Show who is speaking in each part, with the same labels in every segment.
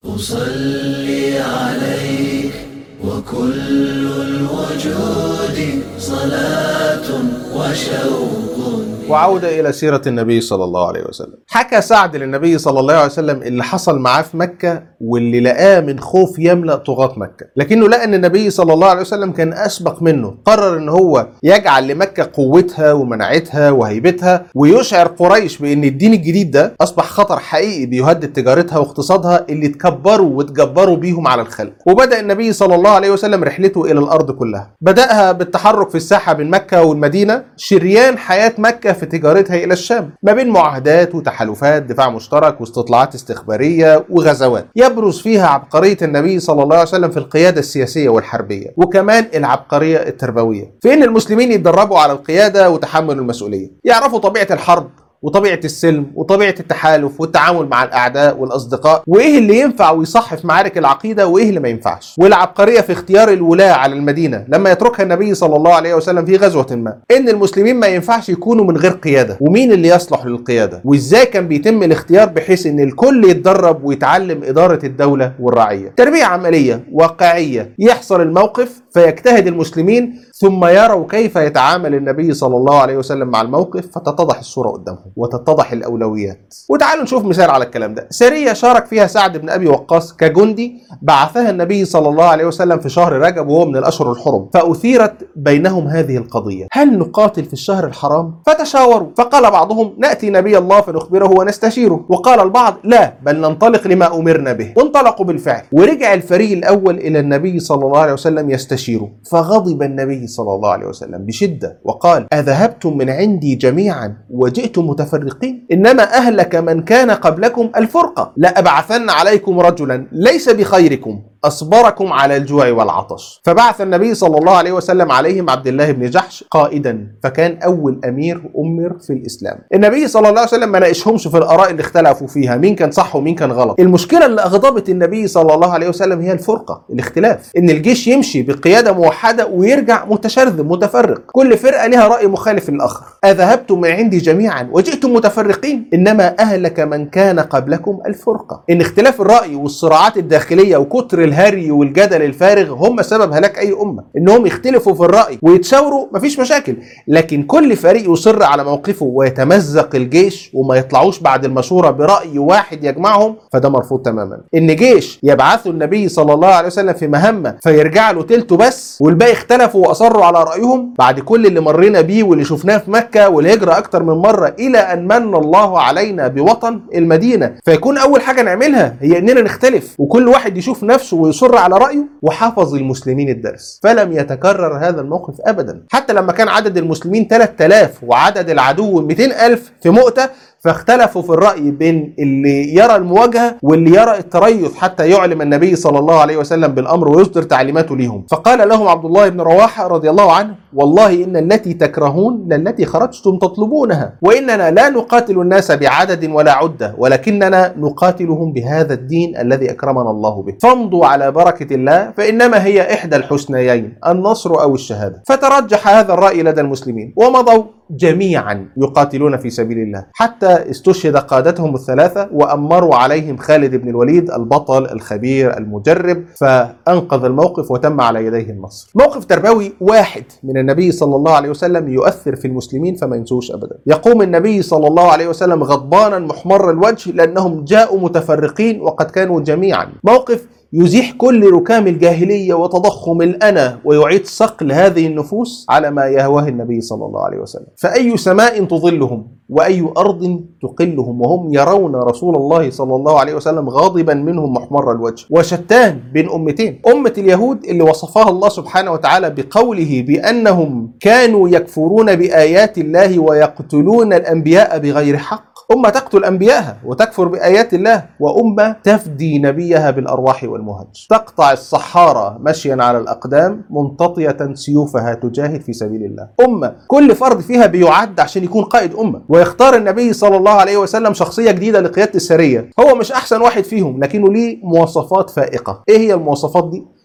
Speaker 1: أصلي عليك وكل الوجود صلاة وشوق.
Speaker 2: وعودة إلى سيرة النبي صلى الله عليه وسلم. حكى سعد للنبي صلى الله عليه وسلم اللي حصل معاه في مكة واللي لقاه من خوف يملأ طغاة مكة، لكنه لقى أن النبي صلى الله عليه وسلم كان أسبق منه، قرر أن هو يجعل لمكة قوتها ومناعتها وهيبتها، ويشعر قريش بأن الدين الجديد ده أصبح خطر حقيقي بيهدد تجارتها واقتصادها اللي تكبروا وتجبروا بيهم على الخلق. وبدأ النبي صلى الله عليه وسلم رحلته إلى الأرض كلها، بدأها بالتحرك في الساحة بين مكة والمدينة، شريان حياة مكة في تجارتها إلى الشام ما بين معاهدات وتحالفات دفاع مشترك واستطلاعات استخبارية وغزوات يبرز فيها عبقرية النبي صلى الله عليه وسلم في القيادة السياسية والحربية، وكمان العبقرية التربوية في إن المسلمين يتدربوا على القيادة وتحمل المسؤولية، يعرفوا طبيعة الحرب وطبيعة السلم وطبيعة التحالف والتعامل مع الأعداء والأصدقاء، وإيه اللي ينفع ويصح في معارك العقيدة وإيه اللي ما ينفعش، والعبقرية في اختيار الولاة على المدينة لما يتركها النبي صلى الله عليه وسلم في غزوة ما، إن المسلمين ما ينفعش يكونوا من غير قيادة، ومين اللي يصلح للقيادة، وإزاي كان بيتم الاختيار بحيث إن الكل يتدرب ويتعلم إدارة الدولة والرعية. تربية عملية واقعية، يحصل الموقف فيجتهد المسلمين ثم يروا كيف يتعامل النبي صلى الله عليه وسلم مع الموقف فتتضح الصورة قدامهم وتتضح الأولويات. وتعالوا نشوف مثال على الكلام ده. سرية شارك فيها سعد بن أبي وقاص كجندي بعثها النبي صلى الله عليه وسلم في شهر رجب وهو من الأشهر الحرم، فأثيرت بينهم هذه القضية: هل نقاتل في الشهر الحرام؟ فتشاوروا، فقال بعضهم: نأتي نبي الله فنخبره ونستشيره، وقال البعض: لا، بل ننطلق لما أمرنا به. وانطلقوا بالفعل، ورجع الفريق الأول إلى النبي صلى الله عليه وسلم يستشيره، فغضب النبي صلى الله عليه وسلم بشدة وقال: أذهبتم من عندي جميعا وجئتم متفرقين؟ إنما أهلك من كان قبلكم الفرقة، لأبعثن عليكم رجلا ليس بخيركم أصبركم على الجوع والعطش. فبعث النبي صلى الله عليه وسلم عليهم عبد الله بن جحش قائدا، فكان أول أمير أمر في الإسلام. النبي صلى الله عليه وسلم ما ناقشهمش في الآراء اللي اختلفوا فيها مين كان صح ومين كان غلط، المشكلة اللي أغضبت النبي صلى الله عليه وسلم هي الفرقة، الاختلاف، إن الجيش يمشي بقيادة موحدة ويرجع متشرذم متفرق، كل فرقة لها رأي مخالف للآخر. أذهبتم من عندي جميعا وجئتم متفرقين؟ إنما أهلك من كان قبلكم الفرقة. إن اختلاف الرأي والصراعات الداخلية وكتر الهري والجدل الفارغ هم سبب هلاك أي أمة. إنهم يختلفوا في الرأي ويتشاوروا مفيش مشاكل، لكن كل فريق يصر على موقفه ويتمزق الجيش وما يطلعوش بعد المشورة برأي واحد يجمعهم، فده مرفوض تماما. إن جيش يبعثوا النبي صلى الله عليه وسلم في مهمة فيرجع له تلته بس والباقي اختلفوا وأصروا على رأيهم، بعد كل اللي مرينا بيه واللي شفناه في مكة والهجرة أكتر من مرة، إلى أن من الله علينا بوطن المدينة، فيكون أول حاجة نعملها هي إننا نختلف وكل واحد يشوف نفسه ويصر على رأيه، وحفظ المسلمين الدرس. فلم يتكرر هذا الموقف أبدا، حتى لما كان عدد المسلمين 3000 وعدد العدو 200,000 في مؤتة، فاختلفوا في الرأي بين اللي يرى المواجهة واللي يرى التريث حتى يعلم النبي صلى الله عليه وسلم بالأمر ويصدر تعليماته لهم. فقال لهم عبد الله بن رواحة رضي الله عنه: والله إن التي تكرهون للتي خرجتم تطلبونها، وإننا لا نقاتل الناس بعدد ولا عدة، ولكننا نقاتلهم بهذا الدين الذي أكرمنا الله به، فامضوا على بركة الله، فإنما هي إحدى الحسنيين، النصر أو الشهادة. فترجح هذا الرأي لدى المسلمين ومضوا جميعا يقاتلون في سبيل الله، حتى استشهد قادتهم الثلاثة وأمروا عليهم خالد بن الوليد البطل الخبير المجرب، فأنقذ الموقف وتم على يديه النصر. موقف تربوي واحد من النبي صلى الله عليه وسلم يؤثر في المسلمين فما ينسوش أبدا. يقوم النبي صلى الله عليه وسلم غضبانا محمر الوجه لأنهم جاءوا متفرقين وقد كانوا جميعا. موقف يزيح كل ركام الجاهلية وتضخم الأنا ويعيد صقل هذه النفوس على ما يهواه النبي صلى الله عليه وسلم. فأي سماء تظلهم وأي أرض تقلهم وهم يرون رسول الله صلى الله عليه وسلم غاضبا منهم محمر الوجه. وشتان بين أمتين، أمة اليهود اللي وصفها الله سبحانه وتعالى بقوله بأنهم كانوا يكفرون بآيات الله ويقتلون الأنبياء بغير حق، أمة تقتل أنبيائها وتكفر بآيات الله، وأمة تفدي نبيها بالأرواح والمهج، تقطع الصحارى مشيا على الأقدام ممتطية سيوفها تجاهد في سبيل الله. أمة كل فرد فيها بيعد عشان يكون قائد أمة، ويختار النبي صلى الله عليه وسلم شخصية جديدة لقيادة السرية. هو مش أحسن واحد فيهم لكنه ليه مواصفات فائقة. إيه هي المواصفات دي؟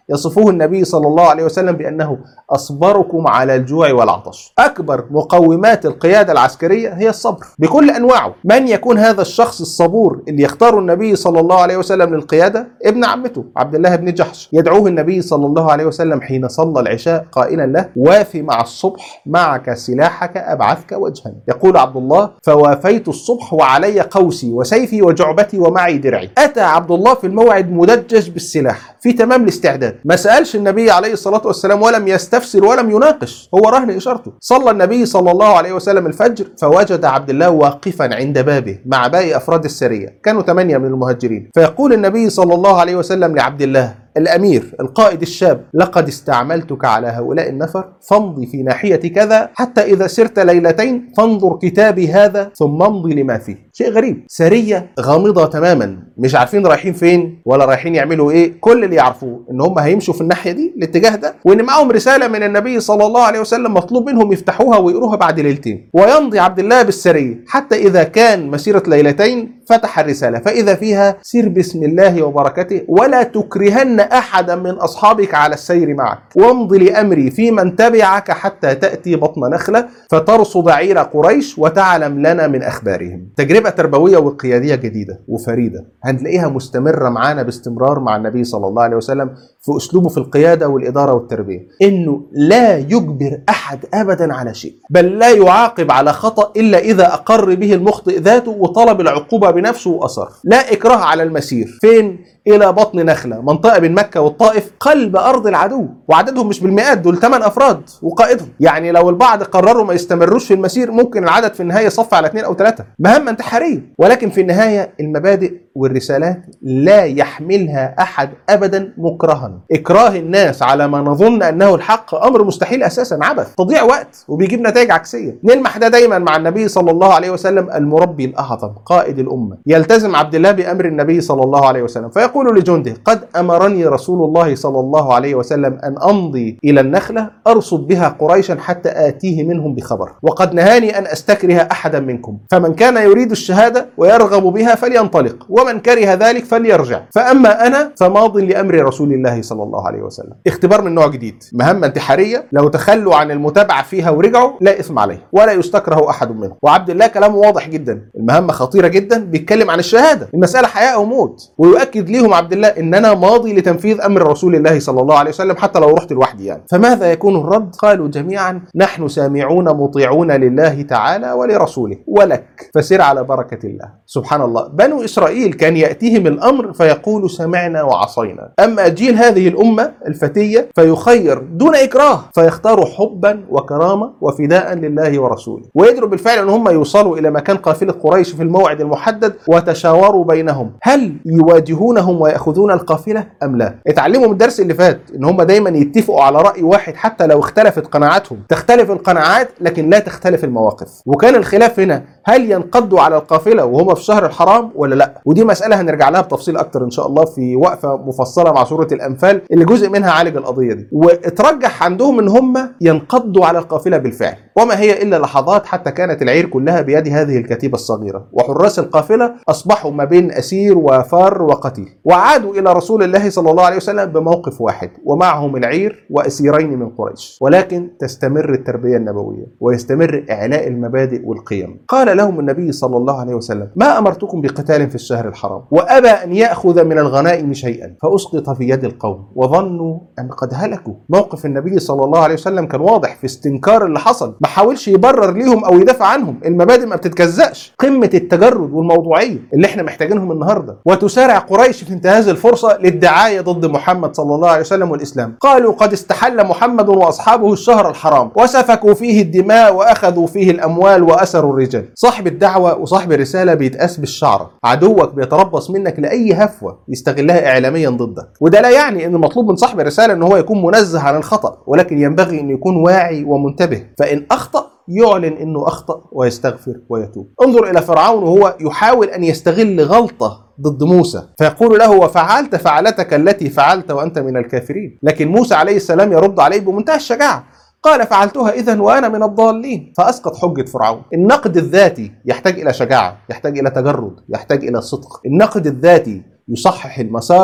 Speaker 2: يصفه النبي صلى الله عليه وسلم بأنه أصبركم على الجوع والعطش. أكبر مقومات القيادة العسكرية هي الصبر بكل أنواعه. من يكون هذا الشخص الصبور اللي يختاره النبي صلى الله عليه وسلم للقيادة؟ ابن عمته عبد الله بن جحش، يدعوه النبي صلى الله عليه وسلم حين صلى العشاء قائلا له: وافي مع الصبح، معك سلاحك أبعثك وجها. يقول عبد الله: فوافيت الصبح وعلي قوسي وسيفي وجعبتي ومعي درعي. أتى عبد الله في الموعد مدجج بالسلاح في تمام الاستعداد، ما سألش النبي عليه الصلاة والسلام ولم يستفسر ولم يناقش، هو رهن إشارته. صلى النبي صلى الله عليه وسلم الفجر، فوجد عبد الله واقفا عند بابه مع باقي أفراد السرية، كانوا 8 من المهاجرين. فيقول النبي صلى الله عليه وسلم لعبد الله الأمير القائد الشاب: لقد استعملتك على هؤلاء النفر، فامضي في ناحية كذا، حتى إذا سرت ليلتين فانظر كتابي هذا ثم امضي لما فيه. شيء غريب، سرية غامضة تماما، مش عارفين رايحين فين ولا رايحين يعملوا ايه. كل اللي يعرفوه ان هم هيمشوا في الناحية دي، الاتجاه ده، وان معاهم رسالة من النبي صلى الله عليه وسلم مطلوب منهم يفتحوها ويقروها بعد ليلتين. ويمضي عبد الله بالسرية حتى إذا كان مسيرة ليلتين فتح الرسالة فإذا فيها: سر بسم الله وبركته، ولا تكرهن أحدا من أصحابك على السير معك، وامض لأمري في من تبعك حتى تأتي بطن نخلة فترصد عير قريش وتعلم لنا من أخبارهم. تجربة تربوية وقيادية جديدة وفريدة هنلاقيها مستمرة معانا باستمرار مع النبي صلى الله عليه وسلم في أسلوبه في القيادة والإدارة والتربية، إنه لا يجبر أحد أبدا على شيء، بل لا يعاقب على خطأ إلا إذا أقر به المخطئ ذاته وطلب العقوبة بنفسه وأصر. لا إكراه على المسير. فين؟ إلى بطن نخلة، منطقة بين مكة والطائف، قلب أرض العدو، وعددهم مش بالمئات، دول 8 أفراد وقائدهم. يعني لو البعض قرروا ما يستمروش في المسير ممكن العدد في النهاية يصفى على 2 أو 3. مهمة انتحارية، ولكن في النهاية المبادئ والرسالات لا يحملها أحد أبدا مكرها. إكراه الناس على ما نظن أنه الحق أمر مستحيل أساسا، عبث، تضيع وقت وبيجيب نتائج عكسية. نلمح ده دايما مع النبي صلى الله عليه وسلم المربي الأعظم قائد الأمة. يلتزم عبد الله بأمر النبي صلى الله عليه وسلم فيقول لجنده: قد أمرني رسول الله صلى الله عليه وسلم أن أمضي إلى النخلة أرصد بها قريشا حتى آتيه منهم بخبر، وقد نهاني أن أستكره أحدا منكم، فمن كان يريد الشهادة ويرغب بها فلينطلق، ومن كره ذلك فليرجع، فأما أنا فماض لأمر رسول الله صلى الله عليه وسلم. اختبار من نوع جديد، مهمة انتحارية، لو تخلوا عن المتابعة فيها ورجعوا لا إثم عليه ولا يستكره أحد منهم. وعبد الله كلامه واضح جدا، المهمة خطيرة جدا، بيتكلم عن الشهادة، المسألة حياة أو موت، ويؤكد ليهم عبد الله إن أنا ماضي لتنفيذ أمر رسول الله صلى الله عليه وسلم حتى لو رحت لوحدي يعني. فماذا يكون الرد؟ قالوا جميعا: نحن سامعون مطيعون لله تعالى ولرسوله، ولك فسر على بركة الله. سبحان الله، بنو إسرائيل كان يأتيهم الأمر فيقول سمعنا وعصينا، أما جيل هذه الأمة الفتية فيخير دون إكراه، فيختاروا حبا وكرامة وفداء لله ورسوله، ويدروا بالفعل أن هم يوصلوا إلى مكان قافلة قريش في الموعد المحدد، وتشاوروا بينهم هل يواجهونهم ويأخذون القافلة أم لا. اتعلموا من الدرس اللي فات ان هم دايما يتفقوا على رأي واحد حتى لو اختلفت قناعاتهم. تختلف القناعات لكن لا تختلف المواقف. وكان الخلاف هنا هل ينقضوا على القافلة وهم في شهر الحرام ولا لا، ودي مسألة هنرجع لها بتفصيل اكتر ان شاء الله في وقفة مفصلة مع سورة الأنفال اللي جزء منها عالج القضية دي. واترجح عندهم ان هم ينقضوا على القافلة بالفعل، وما هي الا لحظات حتى كانت العير كلها بيد هذه الكتيبة الصغيرة، وحراس القافلة اصبحوا ما بين اسير وفار وقتيل، وعادوا الى رسول الله صلى الله عليه وسلم بموقف واحد، ومعهم العير وأسيرين من قريش، ولكن تستمر التربية النبوية ويستمر إعلاء المبادئ والقيم. قال لهم النبي صلى الله عليه وسلم: ما أمرتكم بقتال في الشهر الحرام، وأبى أن يأخذ من الغنائم شيئا، فأسقط في يد القوم وظنوا أن قد هلكوا. موقف النبي صلى الله عليه وسلم كان واضح في استنكار اللي حصل، ما حاولش يبرر ليهم أو يدافع عنهم، المبادئ ما بتتجزأش، قمة التجرد والموضوعية اللي احنا محتاجينهم النهاردة. وتسارع قريش في انتهاز الفرصة للدعاية ضد محمد صلى الله عليه وسلم والإسلام. قالوا: قد استحل محمد وأصحابه الشهر الحرام وسفكوا فيه الدماء وأخذوا فيه الأموال وأسروا الرجال. صاحب الدعوة وصاحب الرسالة بيتقاس بالشعرة، عدوك بيتربص منك لأي هفوة يستغلها إعلاميا ضدك. وده لا يعني أن المطلوب من صاحب الرسالة أنه هو يكون منزه عن الخطأ، ولكن ينبغي أن يكون واعي ومنتبه، فإن أخطأ يعلن أنه أخطأ ويستغفر ويتوب. انظر إلى فرعون وهو يحاول أن يستغل غلطة ضد موسى، فيقول له: وفعلت فعلتك التي فعلت وأنت من الكافرين. لكن موسى عليه السلام يرد عليه بمنتهى الشجاعة، قال: فعلتها إذن وأنا من الضالين. فأسقط حجة فرعون. النقد الذاتي يحتاج إلى شجاعة، يحتاج إلى تجرد، يحتاج إلى صدق. النقد الذاتي يصحح المسار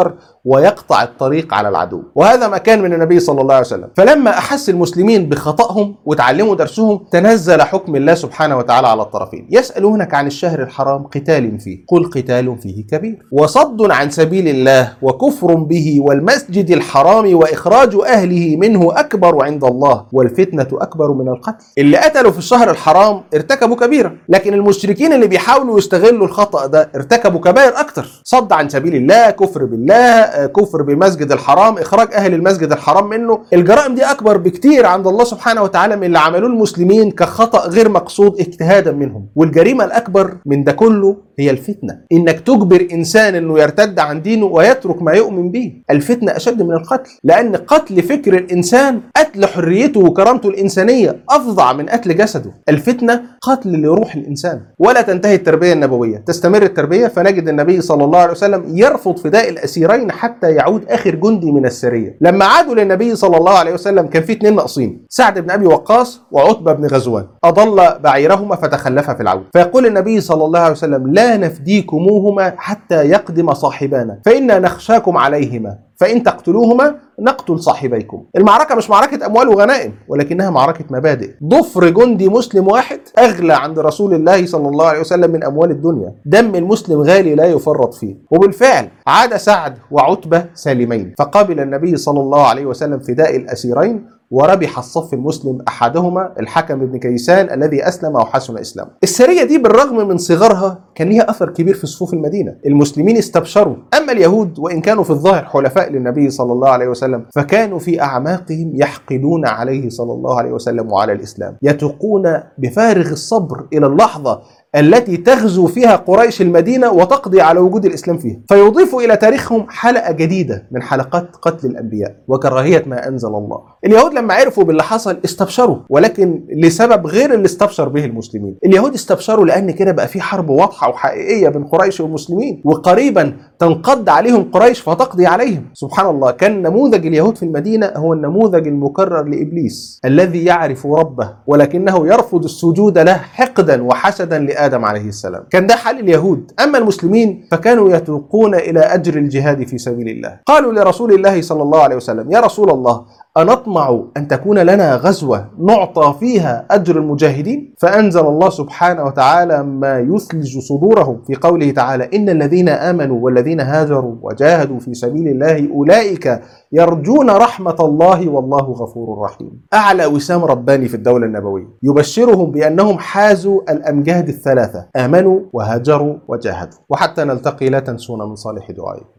Speaker 2: ويقطع الطريق على العدو. وهذا ما كان من النبي صلى الله عليه وسلم. فلما أحس المسلمين بخطأهم وتعلموا درسهم تنزل حكم الله سبحانه وتعالى على الطرفين. يسألونك عن الشهر الحرام قتال فيه قل قتال فيه كبير وصد عن سبيل الله وكفر به والمسجد الحرام وإخراج أهله منه أكبر عند الله والفتنة أكبر من القتل. اللي قتلوا في الشهر الحرام ارتكبوا كبيرة، لكن المشركين اللي بيحاولوا يستغلوا الخطأ ده ارتكبوا كبائر أكتر. صد عن سبيل الله، كفر بالله، كفر بالمسجد الحرام، إخراج أهل المسجد الحرام منه. الجرائم دي أكبر بكتير عند الله سبحانه وتعالى من اللي عملوه المسلمين كخطأ غير مقصود اجتهادا منهم. والجريمة الأكبر من ده كله هي الفتنة، إنك تجبر إنسان إنه يرتد عن دينه ويترك ما يؤمن به. الفتنة أشد من القتل، لأن قتل فكر الإنسان قتل حريته وكرامته الإنسانية أفظع من قتل جسده. الفتنة قتل لروح الإنسان. ولا تنتهي التربية النبوية، تستمر التربية، فنجد النبي صلى الله عليه وسلم يرفض فداء الأسيرين حتى يعود آخر جندي من السرية. لما عادوا للنبي صلى الله عليه وسلم كان في 2 ناقصين، سعد بن أبي وقاص وعتبة بن غزوان، أضل بعيرهما فتخلفا في العود. فيقول النبي صلى الله عليه وسلم لا نفديكموهما حتى يقدم صاحبانا فإنا نخشاكم عليهما فإن تقتلوهما نقتل صاحبيكم. المعركة مش معركة أموال وغنائم، ولكنها معركة مبادئ. ضفر جندي مسلم واحد أغلى عند رسول الله صلى الله عليه وسلم من أموال الدنيا. دم المسلم غالي لا يفرط فيه. وبالفعل عاد سعد وعتبة سالمين، فقابل النبي صلى الله عليه وسلم فداء الأسيرين وربح الصف المسلم أحدهما الحكم بن كيسان الذي أسلم وحسن إسلامه. السرية دي بالرغم من صغرها كان ليها أثر كبير في صفوف المدينة. المسلمين استبشروا. أما اليهود وإن كانوا في الظاهر حلفاء للنبي صلى الله عليه وسلم فكانوا في أعماقهم يحقدون عليه صلى الله عليه وسلم وعلى الإسلام، يتوقون بفارغ الصبر إلى اللحظة التي تغزو فيها قريش المدينة وتقضي على وجود الإسلام فيها، فيضيفوا إلى تاريخهم حلقة جديدة من حلقات قتل الأنبياء وكراهية ما أنزل الله. اليهود لما عرفوا باللي حصل استبشروا، ولكن لسبب غير اللي استبشر به المسلمين. اليهود استبشروا لأن كده بقى في حرب واضحة وحقيقية بين قريش والمسلمين، وقريبا تنقض عليهم قريش فتقضي عليهم. سبحان الله، كان نموذج اليهود في المدينة هو النموذج المكرر لإبليس الذي يعرف ربه ولكنه يرفض السجود له حقدا وحسدا لآدم عليه السلام. كان ده حال اليهود. أما المسلمين فكانوا يتوقون إلى أجر الجهاد في سبيل الله. قالوا لرسول الله صلى الله عليه وسلم يا رسول الله أنطمع أن تكون لنا غزوة نعطى فيها أجر المجاهدين؟ فأنزل الله سبحانه وتعالى ما يثلج صدورهم في قوله تعالى إن الذين آمنوا والذين هاجروا وجاهدوا في سبيل الله أولئك يرجون رحمة الله والله غفور رحيم. أعلى وسام رباني في الدولة النبوية يبشرهم بأنهم حازوا الأمجاد الثلاثة، آمنوا وهاجروا وجاهدوا. وحتى نلتقي لا تنسونا من صالح دعائي.